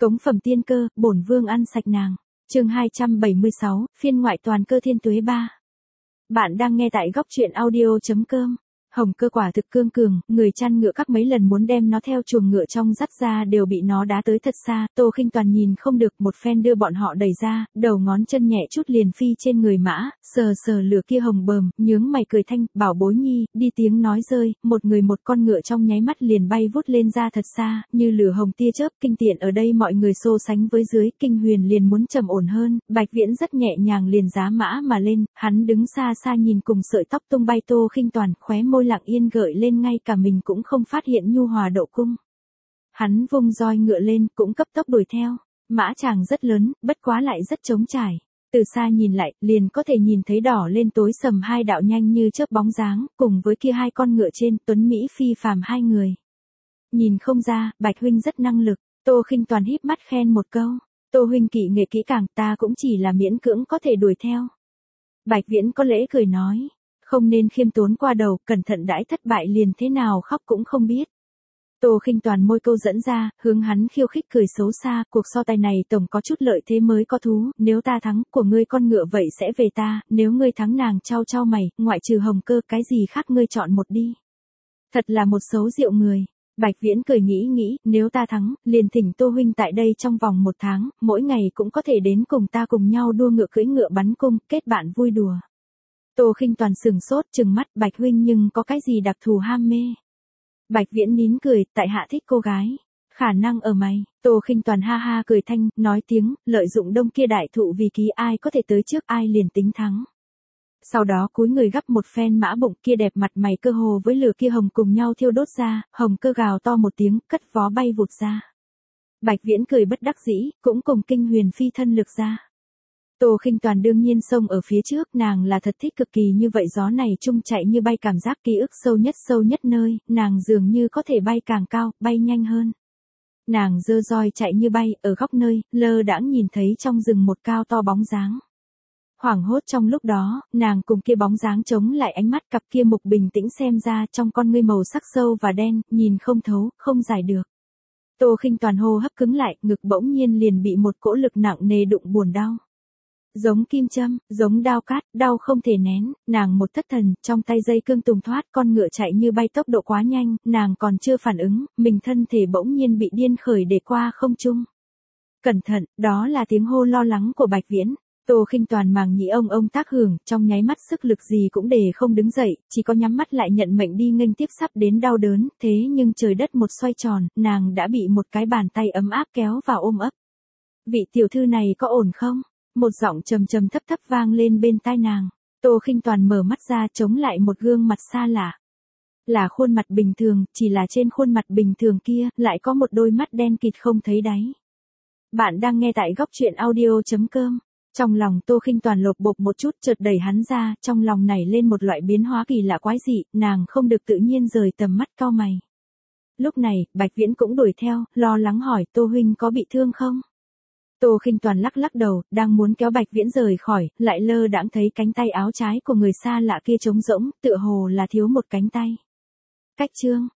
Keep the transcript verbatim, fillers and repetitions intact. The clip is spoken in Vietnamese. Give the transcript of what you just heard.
Cống phẩm tiên cơ, bổn vương ăn sạch nàng. Chương hai trăm bảy mươi sáu, phiên ngoại toàn cơ thiên tuế ba. Bạn đang nghe tại góc truyện audio chấm com. Hồng Cơ quả thực cương cường, người chăn ngựa các mấy lần muốn đem nó theo chuồng ngựa trong dắt ra đều bị nó đá tới thật xa. Tô Khinh Toàn nhìn không được, một phen đưa bọn họ đẩy ra, đầu ngón chân nhẹ chút liền phi trên người mã, sờ sờ lửa kia hồng bờm, nhướng mày cười thanh, bảo bối nhi, đi tiếng nói rơi, một người một con ngựa trong nháy mắt liền bay vút lên ra thật xa, như lửa hồng tia chớp. Kinh tiện ở đây mọi người xô sánh với dưới, Kinh Huyền liền muốn trầm ổn hơn, Bạch Viễn rất nhẹ nhàng liền giá mã mà lên, hắn đứng xa xa nhìn cùng sợi tóc tung bay Tô Khinh Toàn, khóe môi lặng yên gợi lên, ngay cả mình cũng không phát hiện nhu hòa độ cung. Hắn vung roi ngựa lên, cũng cấp tốc đuổi theo. Mã chàng rất lớn, bất quá lại rất trống trải. Từ xa nhìn lại, liền có thể nhìn thấy đỏ lên tối sầm hai đạo nhanh như chớp bóng dáng, cùng với kia hai con ngựa trên, tuấn mỹ phi phàm hai người. Nhìn không ra, Bạch huynh rất năng lực. Tô Khinh Toàn híp mắt khen một câu. Tô huynh kỹ nghệ kỹ càng, ta cũng chỉ là miễn cưỡng có thể đuổi theo. Bạch Viễn có lễ cười nói. Không nên khiêm tốn qua đầu, cẩn thận đãi thất bại liền thế nào khóc cũng không biết. Tô Khinh Toàn môi câu dẫn ra, hướng hắn khiêu khích cười xấu xa, cuộc so tài này tổng có chút lợi thế mới có thú, nếu ta thắng, của ngươi con ngựa vậy sẽ về ta, nếu ngươi thắng nàng trao trao mày, ngoại trừ Hồng Cơ cái gì khác ngươi chọn một đi. Thật là một xấu rượu người. Bạch Viễn cười nghĩ nghĩ, nếu ta thắng, liền thỉnh Tô huynh tại đây trong vòng một tháng, mỗi ngày cũng có thể đến cùng ta cùng nhau đua ngựa cưỡi ngựa bắn cung, kết bạn vui đùa. Tô Khinh Toàn sừng sốt trừng mắt, Bạch huynh nhưng có cái gì đặc thù ham mê? Bạch Viễn nín cười, tại hạ thích cô gái. Khả năng ở mày. Tô Khinh Toàn ha ha cười thanh, nói tiếng, lợi dụng đông kia đại thụ vì ký, ai có thể tới trước ai liền tính thắng. Sau đó cúi người gắp một phen mã bụng, kia đẹp mặt mày cơ hồ với lửa kia hồng cùng nhau thiêu đốt ra, Hồng Cơ gào to một tiếng, cất vó bay vụt ra. Bạch Viễn cười bất đắc dĩ, cũng cùng Kinh Huyền phi thân lực ra. Tô Khinh Toàn đương nhiên xông ở phía trước, nàng là thật thích cực kỳ như vậy, gió này chung chạy như bay, cảm giác ký ức sâu nhất sâu nhất nơi, nàng dường như có thể bay càng cao, bay nhanh hơn. Nàng giơ roi chạy như bay, ở góc nơi, lơ đãng nhìn thấy trong rừng một cao to bóng dáng. Hoảng hốt trong lúc đó, nàng cùng kia bóng dáng chống lại ánh mắt, cặp kia mục bình tĩnh xem ra trong con ngươi màu sắc sâu và đen, nhìn không thấu, không giải được. Tô Khinh Toàn hô hấp cứng lại, ngực bỗng nhiên liền bị một cỗ lực nặng nề đụng buồn đau. Giống kim châm, giống đao cát, đau không thể nén, nàng một thất thần, trong tay dây cương tùng thoát, con ngựa chạy như bay tốc độ quá nhanh, nàng còn chưa phản ứng, mình thân thể bỗng nhiên bị điên khởi để qua không trung. Cẩn thận, đó là tiếng hô lo lắng của Bạch Viễn. Tô Khinh Toàn màng nhĩ ông ông tác hưởng, trong nháy mắt sức lực gì cũng để không đứng dậy, chỉ có nhắm mắt lại nhận mệnh đi nghênh tiếp sắp đến đau đớn, thế nhưng trời đất một xoay tròn, nàng đã bị một cái bàn tay ấm áp kéo vào ôm ấp. Vị tiểu thư này có ổn không? Một giọng trầm trầm thấp thấp vang lên bên tai nàng. Tô Khinh Toàn mở mắt ra, chống lại một gương mặt xa lạ. Là khuôn mặt bình thường, chỉ là trên khuôn mặt bình thường kia, lại có một đôi mắt đen kịt không thấy đáy. Bạn đang nghe tại góc truyện audio chấm com. Trong lòng Tô Khinh Toàn lột bột một chút, chợt đẩy hắn ra, trong lòng nảy lên một loại biến hóa kỳ lạ quái dị, nàng không được tự nhiên rời tầm mắt cau mày. Lúc này, Bạch Viễn cũng đuổi theo, lo lắng hỏi, Tô huynh có bị thương không? Tô Khinh Toàn lắc lắc đầu, đang muốn kéo Bạch Viễn rời khỏi, lại lơ đãng thấy cánh tay áo trái của người xa lạ kia trống rỗng, tựa hồ là thiếu một cánh tay. Cách chương,